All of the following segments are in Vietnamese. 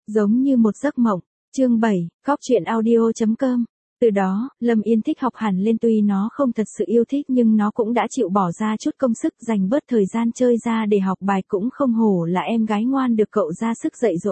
Giống như một giấc mộng. Chương 7, Cóc truyện audio.com. Từ đó, Lâm Yên thích học hẳn lên, tuy nó không thật sự yêu thích nhưng nó cũng đã chịu bỏ ra chút công sức dành bớt thời gian chơi ra để học bài, cũng không hổ là em gái ngoan được cậu ra sức dạy dỗ.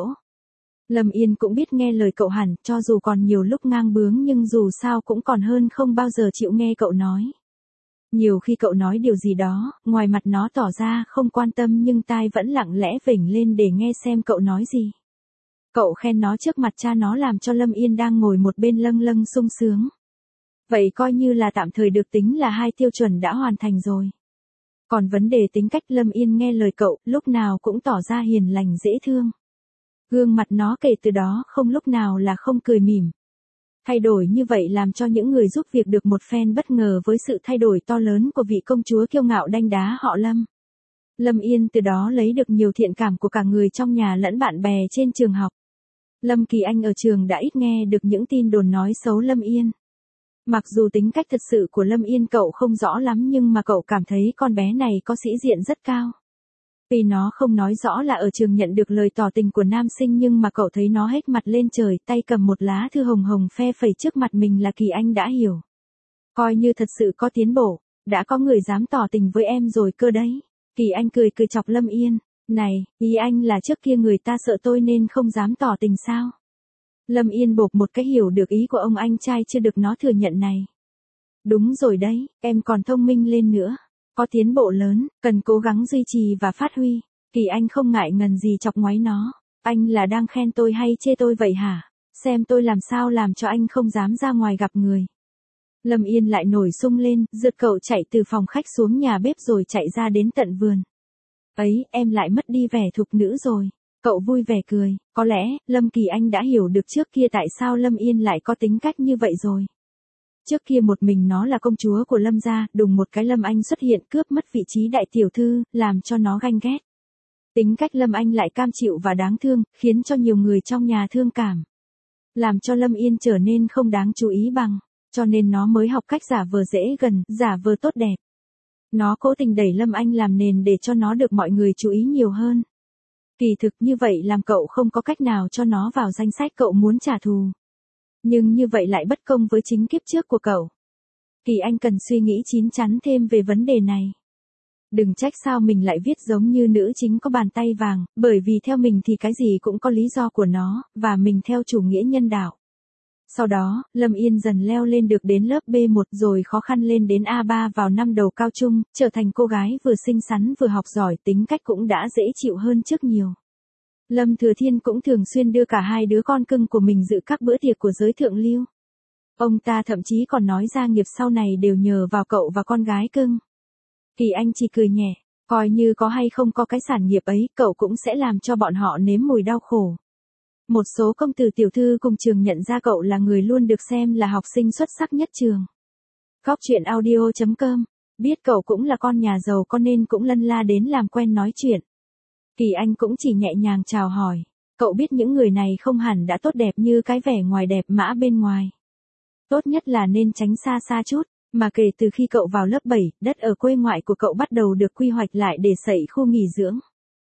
Lâm Yên cũng biết nghe lời cậu hẳn, cho dù còn nhiều lúc ngang bướng nhưng dù sao cũng còn hơn không bao giờ chịu nghe cậu nói. Nhiều khi cậu nói điều gì đó, ngoài mặt nó tỏ ra không quan tâm nhưng tai vẫn lặng lẽ vểnh lên để nghe xem cậu nói gì. Cậu khen nó trước mặt cha nó làm cho Lâm Yên đang ngồi một bên lâng lâng sung sướng. Vậy coi như là tạm thời được tính là 2 tiêu chuẩn đã hoàn thành rồi. Còn vấn đề tính cách, Lâm Yên nghe lời cậu, lúc nào cũng tỏ ra hiền lành dễ thương. Gương mặt nó kể từ đó không lúc nào là không cười mỉm. Thay đổi như vậy làm cho những người giúp việc được một phen bất ngờ với sự thay đổi to lớn của vị công chúa kiêu ngạo đanh đá họ Lâm. Lâm Yên từ đó lấy được nhiều thiện cảm của cả người trong nhà lẫn bạn bè trên trường học. Lâm Kỳ Anh ở trường đã ít nghe được những tin đồn nói xấu Lâm Yên. Mặc dù tính cách thật sự của Lâm Yên cậu không rõ lắm nhưng mà cậu cảm thấy con bé này có sĩ diện rất cao. Vì nó không nói rõ là ở trường nhận được lời tỏ tình của nam sinh nhưng mà cậu thấy nó hết mặt lên trời, tay cầm một lá thư hồng hồng phe phẩy trước mặt mình là Kỳ Anh đã hiểu. Coi như thật sự có tiến bộ, đã có người dám tỏ tình với em rồi cơ đấy. Kỳ Anh cười cười chọc Lâm Yên. Này, ý anh là trước kia người ta sợ tôi nên không dám tỏ tình sao? Lâm Yên bộp một cái hiểu được ý của ông anh trai chưa được nó thừa nhận này. Đúng rồi đấy, em còn thông minh lên nữa. Có tiến bộ lớn, cần cố gắng duy trì và phát huy. Kỳ Anh không ngại ngần gì chọc ngoáy nó. Anh là đang khen tôi hay chê tôi vậy hả? Xem tôi làm sao làm cho anh không dám ra ngoài gặp người. Lâm Yên lại nổi sung lên, rượt cậu chạy từ phòng khách xuống nhà bếp rồi chạy ra đến tận vườn. Ấy, em lại mất đi vẻ thục nữ rồi. Cậu vui vẻ cười, có lẽ, Lâm Kỳ Anh đã hiểu được trước kia tại sao Lâm Yên lại có tính cách như vậy rồi. Trước kia một mình nó là công chúa của Lâm gia, đùng một cái Lâm Anh xuất hiện cướp mất vị trí đại tiểu thư, làm cho nó ganh ghét. Tính cách Lâm Anh lại cam chịu và đáng thương, khiến cho nhiều người trong nhà thương cảm. Làm cho Lâm Yên trở nên không đáng chú ý bằng, cho nên nó mới học cách giả vờ dễ gần, giả vờ tốt đẹp. Nó cố tình đẩy Lâm Anh làm nền để cho nó được mọi người chú ý nhiều hơn. Kỳ thực như vậy làm cậu không có cách nào cho nó vào danh sách cậu muốn trả thù. Nhưng như vậy lại bất công với chính kiếp trước của cậu. Kỳ Anh cần suy nghĩ chín chắn thêm về vấn đề này. Đừng trách sao mình lại viết giống như nữ chính có bàn tay vàng, bởi vì theo mình thì cái gì cũng có lý do của nó, và mình theo chủ nghĩa nhân đạo. Sau đó, Lâm Yên dần leo lên được đến lớp B1 rồi khó khăn lên đến A3 vào năm đầu cao trung, trở thành cô gái vừa xinh xắn vừa học giỏi, tính cách cũng đã dễ chịu hơn trước nhiều. Lâm Thừa Thiên cũng thường xuyên đưa cả 2 đứa con cưng của mình dự các bữa tiệc của giới thượng lưu. Ông ta thậm chí còn nói gia nghiệp sau này đều nhờ vào cậu và con gái cưng. Kỳ Anh chỉ cười nhẹ, coi như có hay không có cái sản nghiệp ấy, cậu cũng sẽ làm cho bọn họ nếm mùi đau khổ. Một số công tử tiểu thư cùng trường nhận ra cậu là người luôn được xem là học sinh xuất sắc nhất trường. Cóc truyện audio.com, biết cậu cũng là con nhà giàu con nên cũng lân la đến làm quen nói chuyện. Kỳ Anh cũng chỉ nhẹ nhàng chào hỏi, cậu biết những người này không hẳn đã tốt đẹp như cái vẻ ngoài đẹp mã bên ngoài. Tốt nhất là nên tránh xa xa chút, mà kể từ khi cậu vào lớp 7, đất ở quê ngoại của cậu bắt đầu được quy hoạch lại để xây khu nghỉ dưỡng.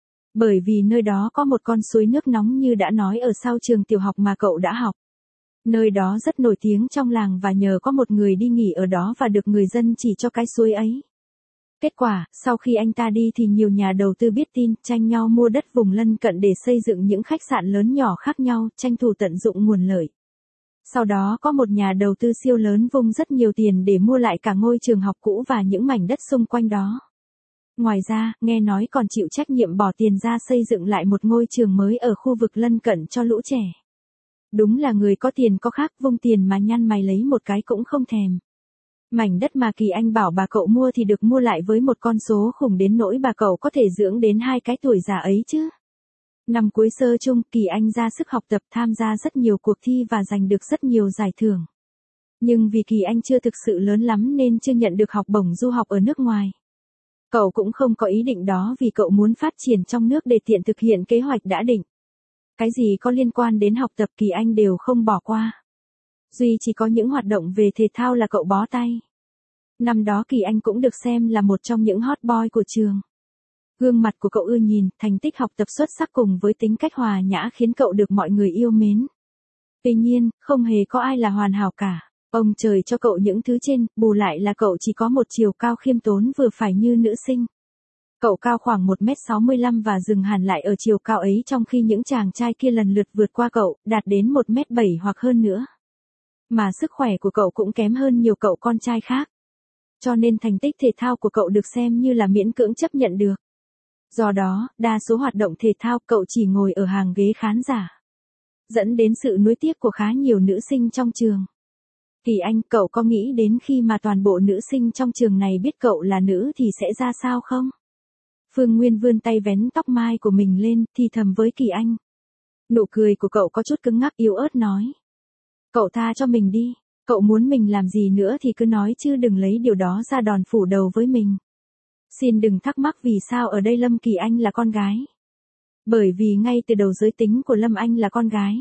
Bởi vì nơi đó có một con suối nước nóng như đã nói ở sau trường tiểu học mà cậu đã học. Nơi đó rất nổi tiếng trong làng và nhờ có một người đi nghỉ ở đó và được người dân chỉ cho cái suối ấy. Kết quả, sau khi anh ta đi thì nhiều nhà đầu tư biết tin, tranh nhau mua đất vùng lân cận để xây dựng những khách sạn lớn nhỏ khác nhau, tranh thủ tận dụng nguồn lợi. Sau đó có một nhà đầu tư siêu lớn vung rất nhiều tiền để mua lại cả ngôi trường học cũ và những mảnh đất xung quanh đó. Ngoài ra, nghe nói còn chịu trách nhiệm bỏ tiền ra xây dựng lại một ngôi trường mới ở khu vực lân cận cho lũ trẻ. Đúng là người có tiền có khác, vung tiền mà nhăn mày lấy một cái cũng không thèm. Mảnh đất mà Kỳ Anh bảo bà cậu mua thì được mua lại với một con số khủng đến nỗi bà cậu có thể dưỡng đến 2 cái tuổi già ấy chứ. Năm cuối sơ chung, Kỳ Anh ra sức học tập, tham gia rất nhiều cuộc thi và giành được rất nhiều giải thưởng. Nhưng vì Kỳ Anh chưa thực sự lớn lắm nên chưa nhận được học bổng du học ở nước ngoài. Cậu cũng không có ý định đó vì cậu muốn phát triển trong nước để tiện thực hiện kế hoạch đã định. Cái gì có liên quan đến học tập Kỳ Anh đều không bỏ qua. Duy chỉ có những hoạt động về thể thao là cậu bó tay. Năm đó Kỳ Anh cũng được xem là một trong những hot boy của trường. Gương mặt của cậu ưa nhìn, thành tích học tập xuất sắc cùng với tính cách hòa nhã khiến cậu được mọi người yêu mến. Tuy nhiên, không hề có ai là hoàn hảo cả. Ông trời cho cậu những thứ trên, bù lại là cậu chỉ có một chiều cao khiêm tốn vừa phải như nữ sinh. Cậu cao khoảng 1m65 và dừng hẳn lại ở chiều cao ấy trong khi những chàng trai kia lần lượt vượt qua cậu, đạt đến 1m7 hoặc hơn nữa. Mà sức khỏe của cậu cũng kém hơn nhiều cậu con trai khác. Cho nên thành tích thể thao của cậu được xem như là miễn cưỡng chấp nhận được. Do đó, đa số hoạt động thể thao cậu chỉ ngồi ở hàng ghế khán giả. Dẫn đến sự nuối tiếc của khá nhiều nữ sinh trong trường. Kỳ Anh, cậu có nghĩ đến khi mà toàn bộ nữ sinh trong trường này biết cậu là nữ thì sẽ ra sao không? Phương Nguyên vươn tay vén tóc mai của mình lên, thì thầm với Kỳ Anh. Nụ cười của cậu có chút cứng ngắc yếu ớt nói. Cậu tha cho mình đi, cậu muốn mình làm gì nữa thì cứ nói chứ đừng lấy điều đó ra đòn phủ đầu với mình. Xin đừng thắc mắc vì sao ở đây Lâm Kỳ Anh là con gái. Bởi vì ngay từ đầu giới tính của Lâm Anh là con gái.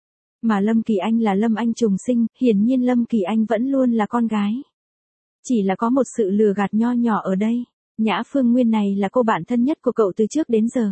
Mà Lâm Kỳ Anh là Lâm Anh trùng sinh, hiển nhiên Lâm Kỳ Anh vẫn luôn là con gái. Chỉ là có một sự lừa gạt nho nhỏ ở đây. Nhã Phương Nguyên này là cô bạn thân nhất của cậu từ trước đến giờ.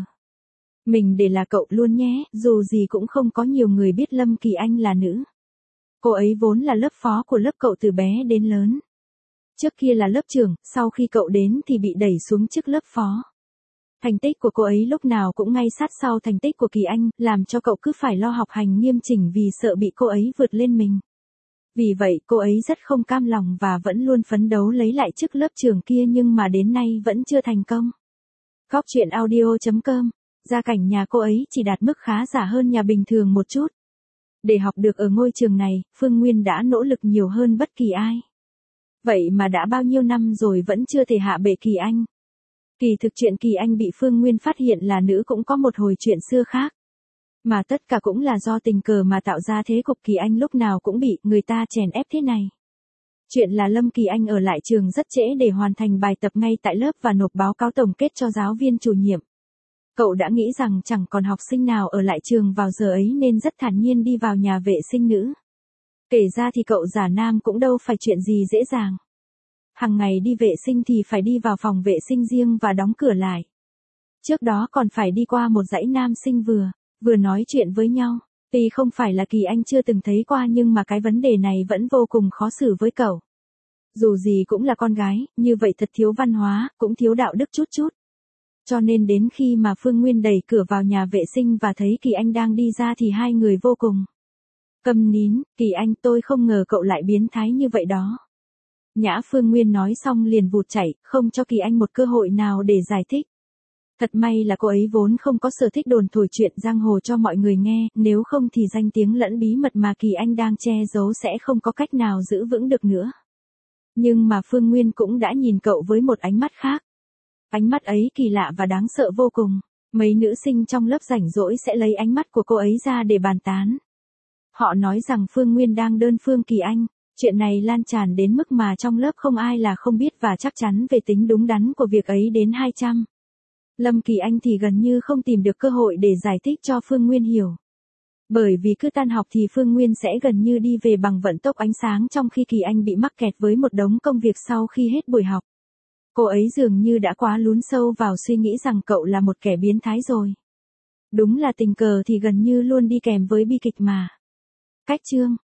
Mình để là cậu luôn nhé, dù gì cũng không có nhiều người biết Lâm Kỳ Anh là nữ. Cô ấy vốn là lớp phó của lớp cậu từ bé đến lớn. Trước kia là lớp trưởng, sau khi cậu đến thì bị đẩy xuống chức lớp phó. Thành tích của cô ấy lúc nào cũng ngay sát sau thành tích của Kỳ Anh, làm cho cậu cứ phải lo học hành nghiêm chỉnh vì sợ bị cô ấy vượt lên mình. Vì vậy cô ấy rất không cam lòng và vẫn luôn phấn đấu lấy lại chức lớp trưởng kia nhưng mà đến nay vẫn chưa thành công. Góc truyện audio.com, gia cảnh nhà cô ấy chỉ đạt mức khá giả hơn nhà bình thường một chút. Để học được ở ngôi trường này, Phương Nguyên đã nỗ lực nhiều hơn bất kỳ ai. Vậy mà đã bao nhiêu năm rồi vẫn chưa thể hạ bệ Kỳ Anh. Kỳ thực chuyện Kỳ Anh bị Phương Nguyên phát hiện là nữ cũng có một hồi chuyện xưa khác. Mà tất cả cũng là do tình cờ mà tạo ra thế cục Kỳ Anh lúc nào cũng bị người ta chèn ép thế này. Chuyện là Lâm Kỳ Anh ở lại trường rất trễ để hoàn thành bài tập ngay tại lớp và nộp báo cáo tổng kết cho giáo viên chủ nhiệm. Cậu đã nghĩ rằng chẳng còn học sinh nào ở lại trường vào giờ ấy nên rất thản nhiên đi vào nhà vệ sinh nữ. Kể ra thì cậu giả nam cũng đâu phải chuyện gì dễ dàng. Hằng ngày đi vệ sinh thì phải đi vào phòng vệ sinh riêng và đóng cửa lại. Trước đó còn phải đi qua một dãy nam sinh vừa nói chuyện với nhau. Tuy không phải là Kỳ Anh chưa từng thấy qua nhưng mà cái vấn đề này vẫn vô cùng khó xử với cậu. Dù gì cũng là con gái, như vậy thật thiếu văn hóa, cũng thiếu đạo đức chút chút. Cho nên đến khi mà Phương Nguyên đẩy cửa vào nhà vệ sinh và thấy Kỳ Anh đang đi ra thì hai người vô cùng câm nín. Kỳ Anh, tôi không ngờ cậu lại biến thái như vậy đó. Nhã Phương Nguyên nói xong liền vụt chạy, không cho Kỳ Anh một cơ hội nào để giải thích. Thật may là cô ấy vốn không có sở thích đồn thổi chuyện giang hồ cho mọi người nghe, nếu không thì danh tiếng lẫn bí mật mà Kỳ Anh đang che giấu sẽ không có cách nào giữ vững được nữa. Nhưng mà Phương Nguyên cũng đã nhìn cậu với một ánh mắt khác. Ánh mắt ấy kỳ lạ và đáng sợ vô cùng. Mấy nữ sinh trong lớp rảnh rỗi sẽ lấy ánh mắt của cô ấy ra để bàn tán. Họ nói rằng Phương Nguyên đang đơn phương Kỳ Anh. Chuyện này lan tràn đến mức mà trong lớp không ai là không biết và chắc chắn về tính đúng đắn của việc ấy đến 200. Lâm Kỳ Anh thì gần như không tìm được cơ hội để giải thích cho Phương Nguyên hiểu. Bởi vì cứ tan học thì Phương Nguyên sẽ gần như đi về bằng vận tốc ánh sáng trong khi Kỳ Anh bị mắc kẹt với một đống công việc sau khi hết buổi học. Cô ấy dường như đã quá lún sâu vào suy nghĩ rằng cậu là một kẻ biến thái rồi. Đúng là tình cờ thì gần như luôn đi kèm với bi kịch mà. Cách chương